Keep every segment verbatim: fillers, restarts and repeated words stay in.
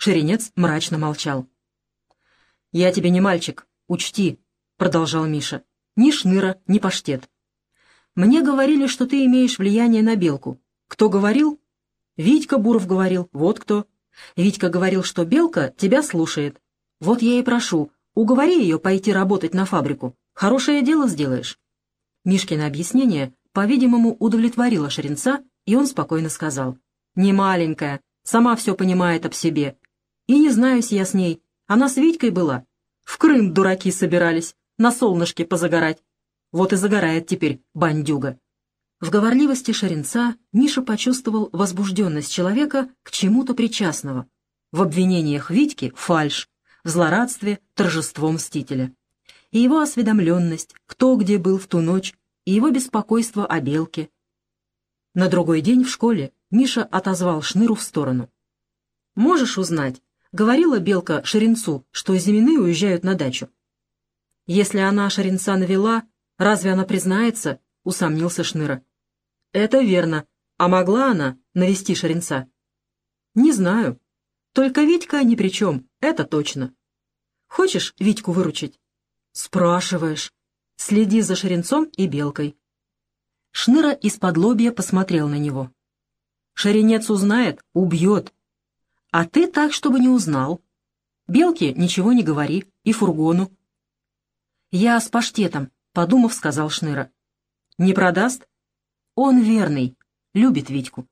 Шеренец мрачно молчал. «Я тебе не мальчик, учти», — продолжал Миша. «Ни шныра, ни паштет. Мне говорили, что ты имеешь влияние на Белку. Кто говорил? Витька Буров говорил, вот кто. Витька говорил, что Белка тебя слушает. Вот я и прошу, уговори ее пойти работать на фабрику. Хорошее дело сделаешь». Мишкино объяснение, по-видимому, удовлетворило Шеренца, и он спокойно сказал. «Не маленькая, сама все понимает об себе. И не знаюсь я с ней, она с Витькой была. В Крым дураки собирались, на солнышке позагорать. Вот и загорает теперь бандюга». В говорливости Шеренца Миша почувствовал возбужденность человека к чему-то причастного. В обвинениях Витьки — фальшь, в злорадстве — торжество мстителя. И его осведомленность, кто где был в ту ночь, и его беспокойство о Белке. На другой день в школе Миша отозвал Шныру в сторону. «Можешь узнать, говорила Белка Шеренцу, что Зимины уезжают на дачу?» «Если она Шеренца навела, разве она признается?» — усомнился Шныра. «Это верно. А могла она навести Шеренца?» «Не знаю. Только Витька ни при чем, это точно. Хочешь Витьку выручить?» «Спрашиваешь. Следи за Шеренцом и Белкой». Шныра из-под лобья посмотрел на него. «Шеренец узнает — убьет. А ты так, чтобы не узнал. Белке ничего не говори, и фургону». «Я с паштетом», — подумав, сказал Шныра. «Не продаст? Он верный, любит Витьку».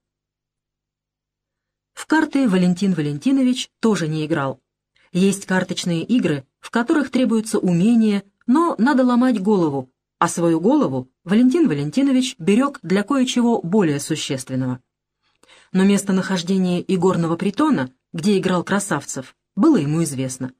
В карты Валентин Валентинович тоже не играл. Есть карточные игры, в которых требуется умение, но надо ломать голову, а свою голову Валентин Валентинович берег для кое-чего более существенного. Но местонахождение игорного притона, где играл Красавцев, было ему известно.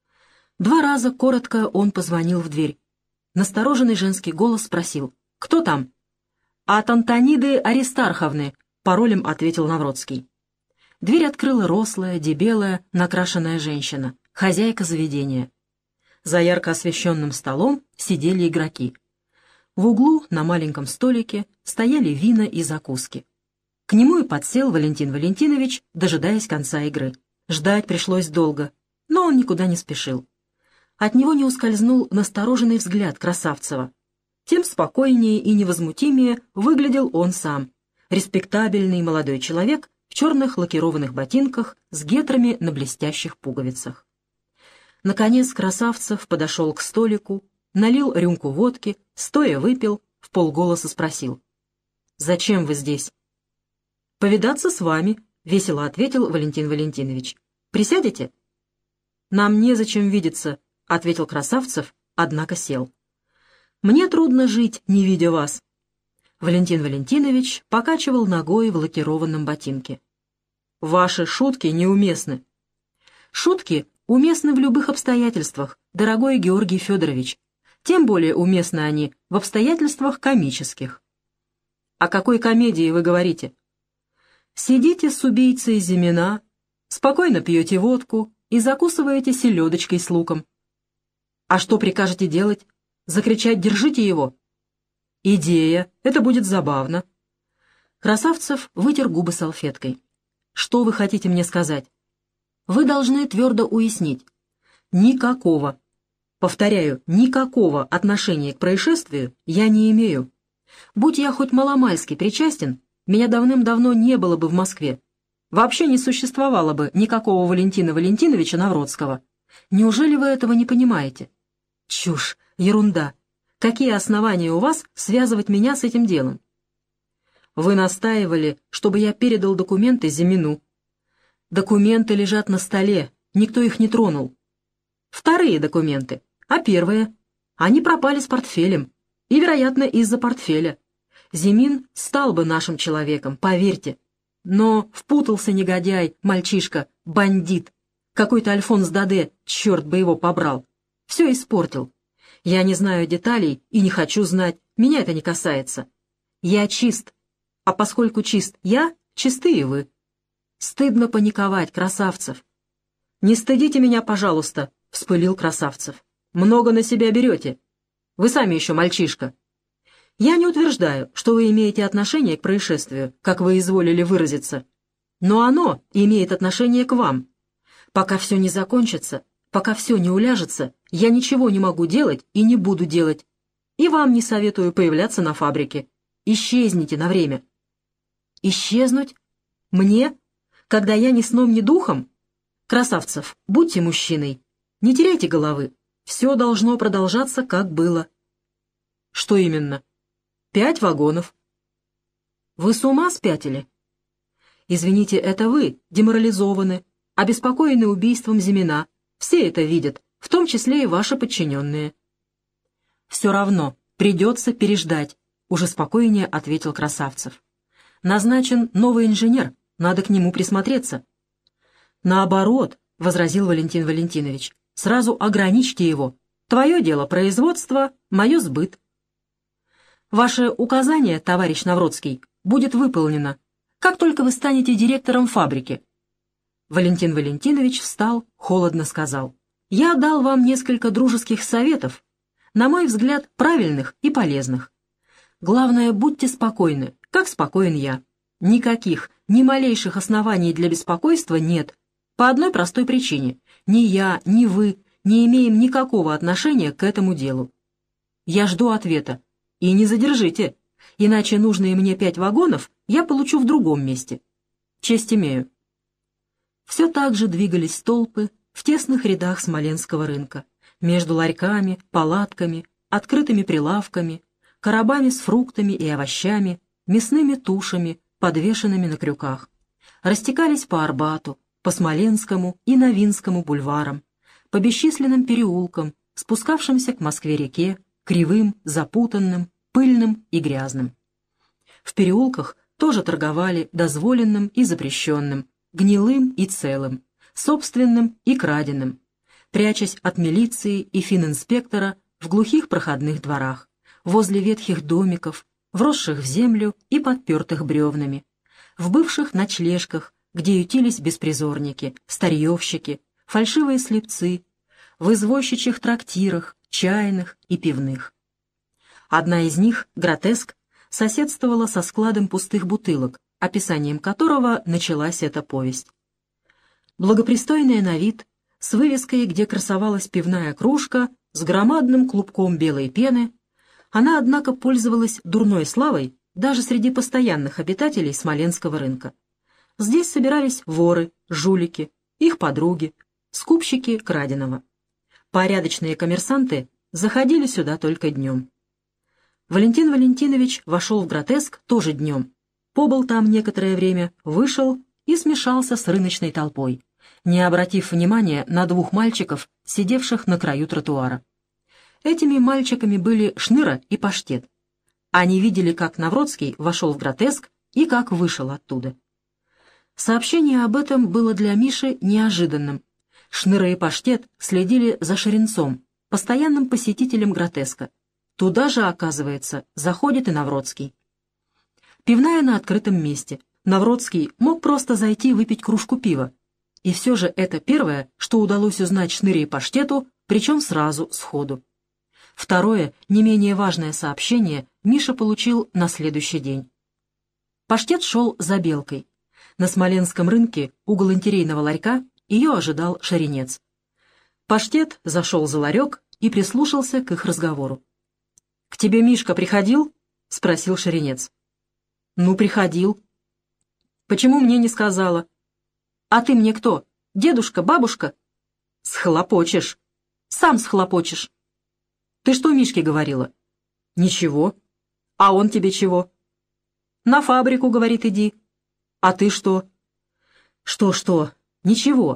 Два раза коротко он позвонил в дверь. Настороженный женский голос спросил: «Кто там?» «От Антониды Аристарховны», — паролем ответил Навродский. Дверь открыла рослая, дебелая, накрашенная женщина, хозяйка заведения. За ярко освещенным столом сидели игроки. В углу на маленьком столике стояли вина и закуски. К нему и подсел Валентин Валентинович, дожидаясь конца игры. Ждать пришлось долго, но он никуда не спешил. От него не ускользнул настороженный взгляд Красавцева. Тем спокойнее и невозмутимее выглядел он сам. Респектабельный молодой человек в черных лакированных ботинках с гетрами на блестящих пуговицах. Наконец Красавцев подошел к столику, налил рюмку водки, стоя выпил, вполголоса спросил: «Зачем вы здесь?» «Повидаться с вами», — весело ответил Валентин Валентинович. «Присядете?» «Нам незачем видеться», — ответил Красавцев, однако сел. «Мне трудно жить, не видя вас». Валентин Валентинович покачивал ногой в лакированном ботинке. «Ваши шутки неуместны». «Шутки уместны в любых обстоятельствах, дорогой Георгий Федорович. Тем более уместны они в обстоятельствах комических». «О какой комедии вы говорите?» «Сидите с убийцей Зимина, спокойно пьете водку и закусываете селедочкой с луком». «А что прикажете делать? Закричать «держите его»?» «Идея, это будет забавно». Красавцев вытер губы салфеткой. «Что вы хотите мне сказать?» «Вы должны твердо уяснить. Никакого, повторяю, никакого отношения к происшествию я не имею. Будь я хоть маломальски причастен, меня давным-давно не было бы в Москве. Вообще не существовало бы никакого Валентина Валентиновича Навродского. Неужели вы этого не понимаете?» «Чушь, ерунда. Какие основания у вас связывать меня с этим делом?» «Вы настаивали, чтобы я передал документы Зимину». «Документы лежат на столе, никто их не тронул». «Вторые документы. А первые? Они пропали с портфелем. И, вероятно, из-за портфеля. Зимин стал бы нашим человеком, поверьте. Но впутался негодяй, мальчишка, бандит. Какой-то Альфонс Даде, черт бы его побрал. Все испортил. Я не знаю деталей и не хочу знать, меня это не касается. Я чист, а поскольку чист я, чисты и вы. Стыдно паниковать, Красавцев». «Не стыдите меня, пожалуйста», — вспылил Красавцев. «Много на себя берете. Вы сами еще мальчишка. Я не утверждаю, что вы имеете отношение к происшествию, как вы изволили выразиться, но оно имеет отношение к вам. Пока все не закончится, пока все не уляжется, я ничего не могу делать и не буду делать. И вам не советую появляться на фабрике. Исчезните на время». «Исчезнуть? Мне? Когда я ни сном, ни духом? Красавцев, будьте мужчиной. Не теряйте головы. Все должно продолжаться, как было». «Что именно?» «Пять вагонов». «Вы с ума спятили?» «Извините, это вы деморализованы, обеспокоены убийством Зимина. Все это видят, в том числе и ваши подчиненные». «Все равно, придется переждать», — уже спокойнее ответил Красавцев. «Назначен новый инженер, надо к нему присмотреться». «Наоборот», — возразил Валентин Валентинович, — «сразу ограничьте его. Твое дело производство, мое сбыт». «Ваше указание, товарищ Навродский, будет выполнено, как только вы станете директором фабрики». Валентин Валентинович встал, холодно сказал: «Я дал вам несколько дружеских советов, на мой взгляд, правильных и полезных. Главное, будьте спокойны, как спокоен я. Никаких, ни малейших оснований для беспокойства нет. По одной простой причине. Ни я, ни вы не имеем никакого отношения к этому делу. Я жду ответа. И не задержите, иначе нужные мне пять вагонов я получу в другом месте. Честь имею». Все так же двигались толпы в тесных рядах Смоленского рынка, между ларьками, палатками, открытыми прилавками, коробами с фруктами и овощами, мясными тушами, подвешенными на крюках. Растекались по Арбату, по Смоленскому и Новинскому бульварам, по бесчисленным переулкам, спускавшимся к Москве-реке, кривым, запутанным, пыльным и грязным. В переулках тоже торговали дозволенным и запрещенным, гнилым и целым, собственным и краденым, прячась от милиции и фининспектора в глухих проходных дворах, возле ветхих домиков, вросших в землю и подпертых бревнами, в бывших ночлежках, где ютились беспризорники, старьевщики, фальшивые слепцы, в извозчичьих трактирах, чайных и пивных. Одна из них, «Гротеск», соседствовала со складом пустых бутылок, описанием которого началась эта повесть. Благопристойная на вид, с вывеской, где красовалась пивная кружка, с громадным клубком белой пены, она, однако, пользовалась дурной славой даже среди постоянных обитателей Смоленского рынка. Здесь собирались воры, жулики, их подруги, скупщики краденого. Порядочные коммерсанты заходили сюда только днем. Валентин Валентинович вошел в «Гротеск» тоже днем, побыл там некоторое время, вышел и смешался с рыночной толпой, не обратив внимания на двух мальчиков, сидевших на краю тротуара. Этими мальчиками были Шныра и Паштет. Они видели, как Навродский вошел в «Гротеск» и как вышел оттуда. Сообщение об этом было для Миши неожиданным. Шныра и Паштет следили за Шеренцом, постоянным посетителем «Гротеска». Туда же, оказывается, заходит и Навродский. Пивная на открытом месте. Навродский мог просто зайти выпить кружку пива. И все же это первое, что удалось узнать Шныре и Паштету, причем сразу, сходу. Второе, не менее важное сообщение Миша получил на следующий день. Паштет шел за Белкой. На Смоленском рынке у галантерейного ларька ее ожидал Шеренец. Паштет зашел за ларек и прислушался к их разговору. «К тебе Мишка приходил?» — спросил Шеренец. «Ну, приходил». «Почему мне не сказала?» «А ты мне кто? Дедушка, бабушка?» «Схлопочешь. Сам схлопочешь». «Ты что Мишке говорила?» «Ничего». «А он тебе чего?» «На фабрику, — говорит, — иди». «А ты что?» «Что-что? Ничего.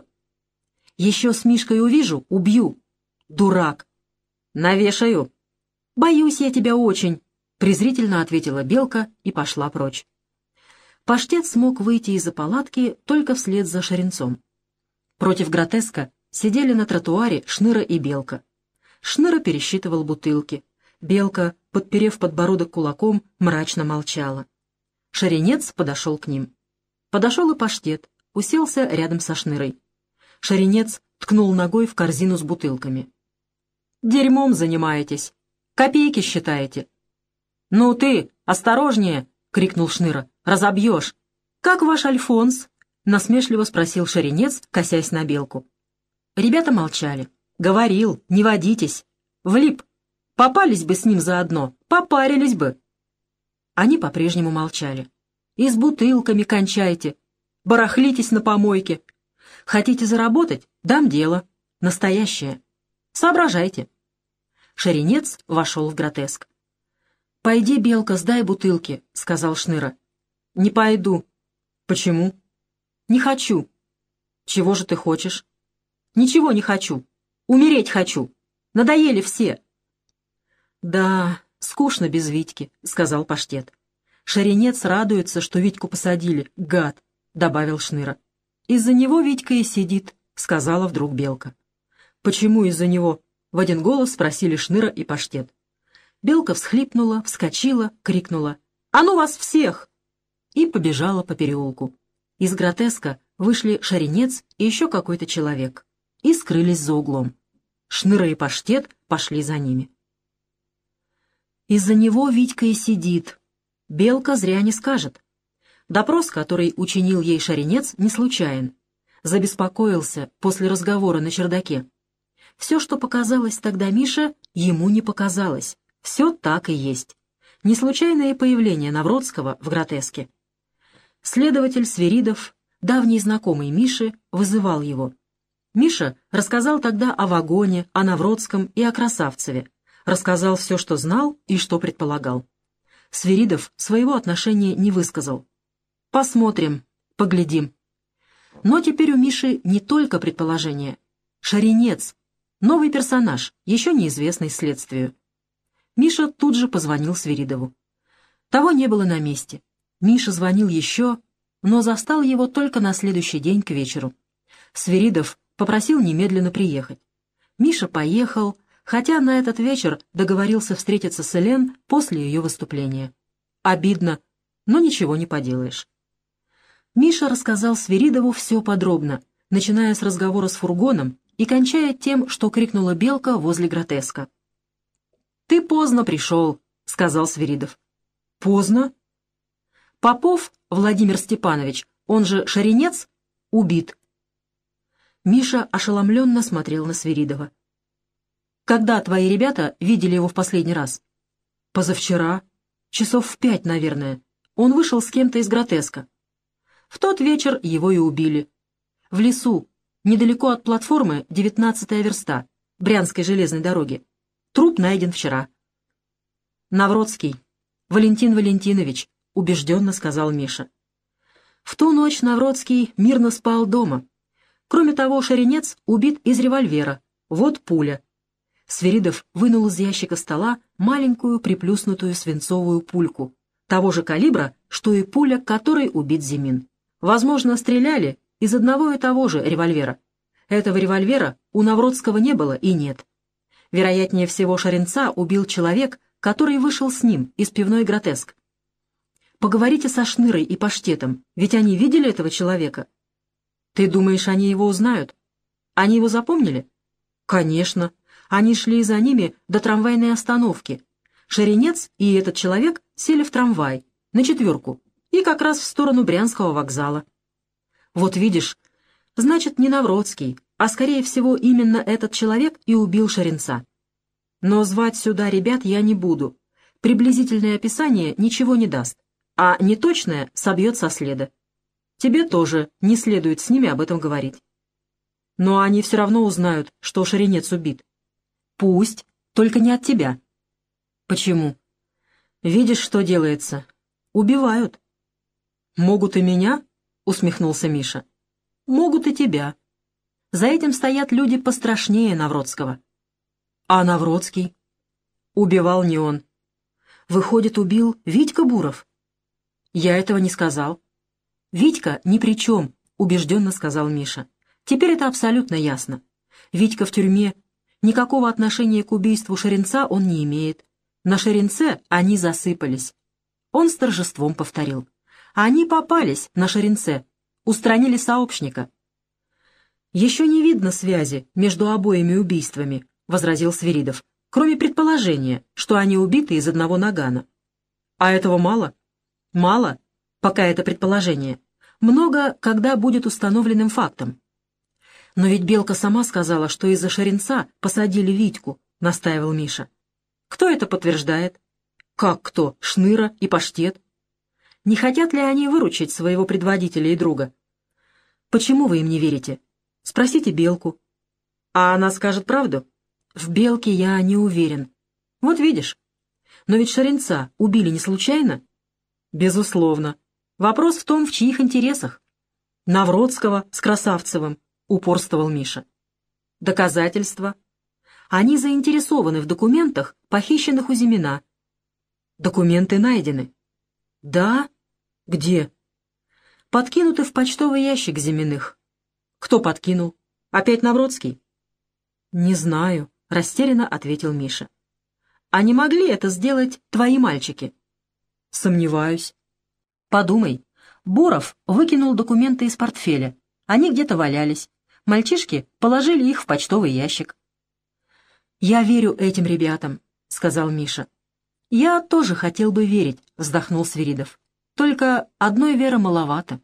Еще с Мишкой увижу, убью. Дурак». «Навешаю». «Боюсь я тебя очень», — презрительно ответила Белка и пошла прочь. Паштет смог выйти из-за палатки только вслед за Шеренцом. Против «Гротеска» сидели на тротуаре Шныра и Белка. Шныра пересчитывал бутылки. Белка, подперев подбородок кулаком, мрачно молчала. Шеренец подошел к ним. Подошел и Паштет, уселся рядом со Шнырой. Шеренец ткнул ногой в корзину с бутылками. «Дерьмом занимаетесь. Копейки считаете». «Ну ты, осторожнее!» — крикнул Шныра. «Разобьешь!» «Как ваш Альфонс?» — насмешливо спросил Шеренец, косясь на Белку. Ребята молчали. Говорил, не водитесь. Влип. Попались бы с ним заодно, попарились бы. Они по-прежнему молчали. И с бутылками кончайте. Барахлитесь на помойке. Хотите заработать? Дам дело. Настоящее. Соображайте. Шаренец вошел в гротеск. «Пойди, Белка, сдай бутылки», — сказал Шныра. «Не пойду». «Почему?» «Не хочу». «Чего же ты хочешь?» «Ничего не хочу. Умереть хочу. Надоели все». «Да, скучно без Витьки», — сказал Паштет. «Шаренец радуется, что Витьку посадили, гад», — добавил Шныра. «Из-за него Витька и сидит», — сказала вдруг Белка. «Почему из-за него?» — в один голос спросили Шныра и Паштет. Белка всхлипнула, вскочила, крикнула: «А ну вас всех!» и побежала по переулку. Из гротеска вышли Шаренец и еще какой-то человек и скрылись за углом. Шныра и Паштет пошли за ними. Из-за него Витька и сидит. Белка зря не скажет. Допрос, который учинил ей Шаренец, не случайен. Забеспокоился после разговора на чердаке. Все, что показалось тогда Мише, ему не показалось. Все так и есть. Неслучайное появление Навродского в гротеске. Следователь Свиридов, давний знакомый Миши, вызывал его. Миша рассказал тогда о вагоне, о Навродском и о Красавцеве. Рассказал все, что знал и что предполагал. Свиридов своего отношения не высказал. Посмотрим, поглядим. Но теперь у Миши не только предположение. Шаренец, новый персонаж, еще неизвестный следствию. Миша тут же позвонил Свиридову. Того не было на месте. Миша звонил еще, но застал его только на следующий день к вечеру. Свиридов попросил немедленно приехать. Миша поехал, хотя на этот вечер договорился встретиться с Элен после ее выступления. Обидно, но ничего не поделаешь. Миша рассказал Свиридову все подробно, начиная с разговора с фургоном и кончая тем, что крикнула Белка возле гротеска. «Ты поздно пришел», — сказал Свиридов. «Поздно?» «Попов Владимир Степанович, он же Шаренец, убит». Миша ошеломленно смотрел на Свиридова. «Когда твои ребята видели его в последний раз?» «Позавчера. Часов в пять, наверное. Он вышел с кем-то из гротеска. В тот вечер его и убили. В лесу, недалеко от платформы девятнадцатая верста, Брянской железной дороги. Труп найден вчера». «Навродский. Валентин Валентинович», — убежденно сказал Миша. В ту ночь Навродский мирно спал дома. Кроме того, Шаренец убит из револьвера. Вот пуля. Свиридов вынул из ящика стола маленькую приплюснутую свинцовую пульку, того же калибра, что и пуля, которой убит Зимин. Возможно, стреляли из одного и того же револьвера. Этого револьвера у Навродского не было и нет. Вероятнее всего, Шаренца убил человек, который вышел с ним из пивной гротеск. Поговорите со Шнырой и Паштетом, ведь они видели этого человека. Ты думаешь, они его узнают? Они его запомнили? Конечно. Они шли за ними до трамвайной остановки. Шаренец и этот человек сели в трамвай, на четверку, и как раз в сторону Брянского вокзала. Вот видишь, значит, не Навродский, а, скорее всего, именно этот человек и убил Шаренца. Но звать сюда ребят я не буду. Приблизительное описание ничего не даст, а неточное собьет со следа. Тебе тоже не следует с ними об этом говорить. Но они все равно узнают, что Шаренец убит. Пусть, только не от тебя. Почему? Видишь, что делается. Убивают. Могут и меня? Усмехнулся Миша. Могут и тебя. За этим стоят люди пострашнее Навродского. А Навродский? Убивал не он. Выходит, убил Витька Буров? Я этого не сказал. Витька ни при чем, убежденно сказал Миша. Теперь это абсолютно ясно. Витька в тюрьме. Никакого отношения к убийству Шаренца он не имеет. На Шаренце они засыпались. Он с торжеством повторил. Они попались на Шаренце, устранили сообщника. «Еще не видно связи между обоими убийствами», — возразил Свиридов, «кроме предположения, что они убиты из одного нагана». «А этого мало?» «Мало, пока это предположение. Много, когда будет установленным фактом». «Но ведь Белка сама сказала, что из-за Шеренца посадили Витьку», — настаивал Миша. «Кто это подтверждает?» «Как кто? Шныра и Паштет. Не хотят ли они выручить своего предводителя и друга?» «Почему вы им не верите? Спросите Белку». «А она скажет правду?» «В Белке я не уверен. Вот видишь. Но ведь Шеренца убили не случайно?» «Безусловно. Вопрос в том, в чьих интересах». «Навродского с Красавцевым», — упорствовал Миша. «Доказательства? Они заинтересованы в документах, похищенных у Зимина». «Документы найдены». «Да? Где?» «Подкинуты в почтовый ящик Зиминых». «Кто подкинул? Опять Навродский?» «Не знаю», — растерянно ответил Миша. «А не могли это сделать твои мальчики?» «Сомневаюсь». «Подумай. Боров выкинул документы из портфеля. Они где-то валялись. Мальчишки положили их в почтовый ящик». «Я верю этим ребятам», — сказал Миша. «Я тоже хотел бы верить», — вздохнул Свиридов. «Только одной веры маловато».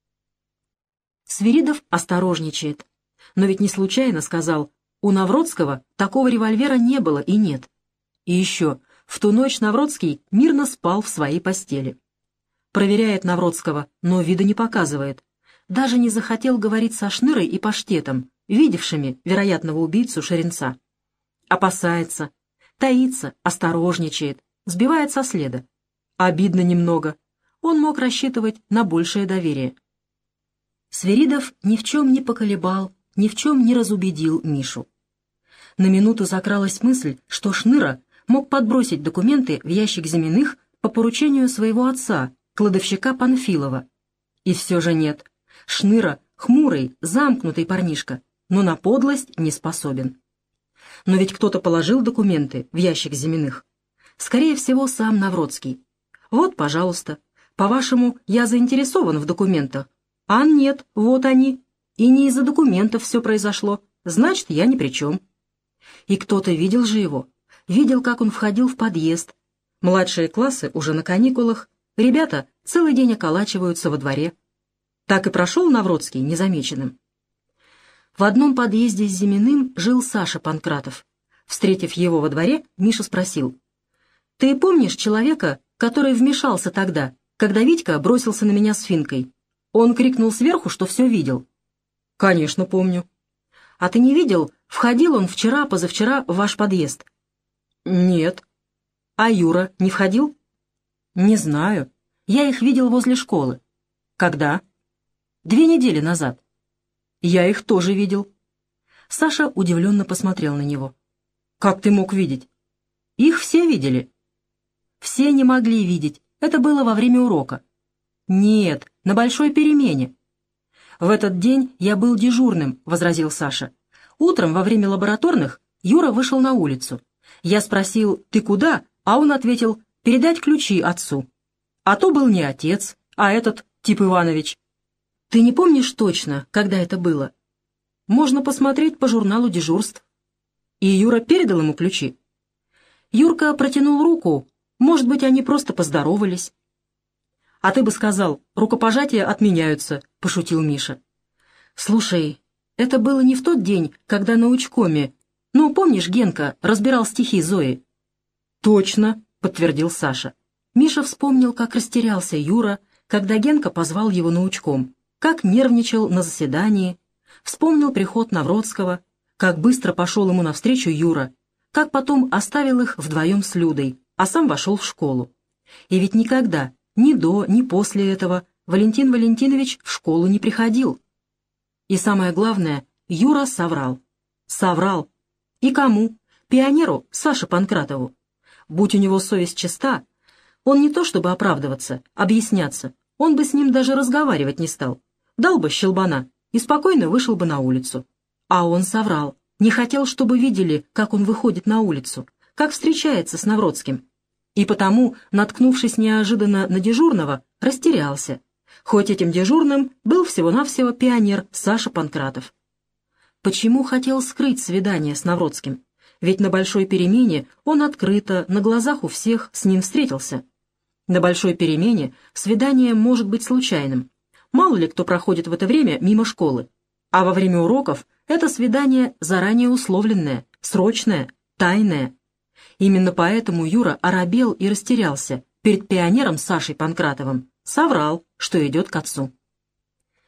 Свиридов осторожничает. Но ведь не случайно сказал, у Навродского такого револьвера не было и нет. И еще, в ту ночь Навродский мирно спал в своей постели. Проверяет Навродского, но вида не показывает. Даже не захотел говорить со Шнырой и Паштетом, видевшими вероятного убийцу Шеренца. Опасается, таится, осторожничает, сбивает со следа. Обидно немного. Он мог рассчитывать на большее доверие. Свиридов ни в чем не поколебал, ни в чем не разубедил Мишу. На минуту закралась мысль, что Шныра мог подбросить документы в ящик Зиминых по поручению своего отца, кладовщика Панфилова. И все же нет. Шныра — хмурый, замкнутый парнишка, но на подлость не способен. Но ведь кто-то положил документы в ящик Зиминых. Скорее всего, сам Навродский. Вот, пожалуйста, по-вашему, я заинтересован в документах. А нет, вот они. И не из-за документов все произошло. Значит, я ни при чем. И кто-то видел же его. Видел, как он входил в подъезд. Младшие классы уже на каникулах. Ребята целый день околачиваются во дворе. Так и прошел Навродский незамеченным. В одном подъезде с Зиминым жил Саша Панкратов. Встретив его во дворе, Миша спросил: «Ты помнишь человека, который вмешался тогда, когда Витька бросился на меня с финкой? Он крикнул сверху, что все видел». «Конечно, помню». «А ты не видел, входил он вчера, позавчера в ваш подъезд?» «Нет». «А Юра не входил?» «Не знаю. Я их видел возле школы». «Когда?» «Две недели назад». «Я их тоже видел». Саша удивленно посмотрел на него. «Как ты мог видеть?» «Их все видели». «Все не могли видеть. Это было во время урока». «Нет, на большой перемене». «В этот день я был дежурным», — возразил Саша. «Утром во время лабораторных Юра вышел на улицу. Я спросил: ты куда?» А он ответил: «Передать ключи отцу». А то был не отец, а этот Тип Иванович. «Ты не помнишь точно, когда это было?» «Можно посмотреть по журналу дежурств». «И Юра передал ему ключи?» Юрка протянул руку. Может быть, они просто поздоровались. «А ты бы сказал, рукопожатия отменяются», — пошутил Миша. «Слушай, это было не в тот день, когда на учкоме. Ну, помнишь, Генка разбирал стихи Зои?» «Точно», — подтвердил Саша. Миша вспомнил, как растерялся Юра, когда Генка позвал его на учком, как нервничал на заседании, вспомнил приход Навродского, как быстро пошел ему навстречу Юра, как потом оставил их вдвоем с Людой, а сам вошел в школу. И ведь никогда, ни до, ни после этого, Валентин Валентинович в школу не приходил. И самое главное, Юра соврал. Соврал. И кому? Пионеру Саше Панкратову. Будь у него совесть чиста, он не то чтобы оправдываться, объясняться, он бы с ним даже разговаривать не стал. Дал бы щелбана и спокойно вышел бы на улицу. А он соврал. Не хотел, чтобы видели, как он выходит на улицу, как встречается с Навродским. И потому, наткнувшись неожиданно на дежурного, растерялся. Хоть этим дежурным был всего-навсего пионер Саша Панкратов. Почему хотел скрыть свидание с Навродским? Ведь на большой перемене он открыто, на глазах у всех, с ним встретился. На большой перемене свидание может быть случайным. Мало ли кто проходит в это время мимо школы. А во время уроков это свидание заранее условленное, срочное, тайное. Именно поэтому Юра оробел и растерялся перед пионером Сашей Панкратовым, соврал, что идет к отцу.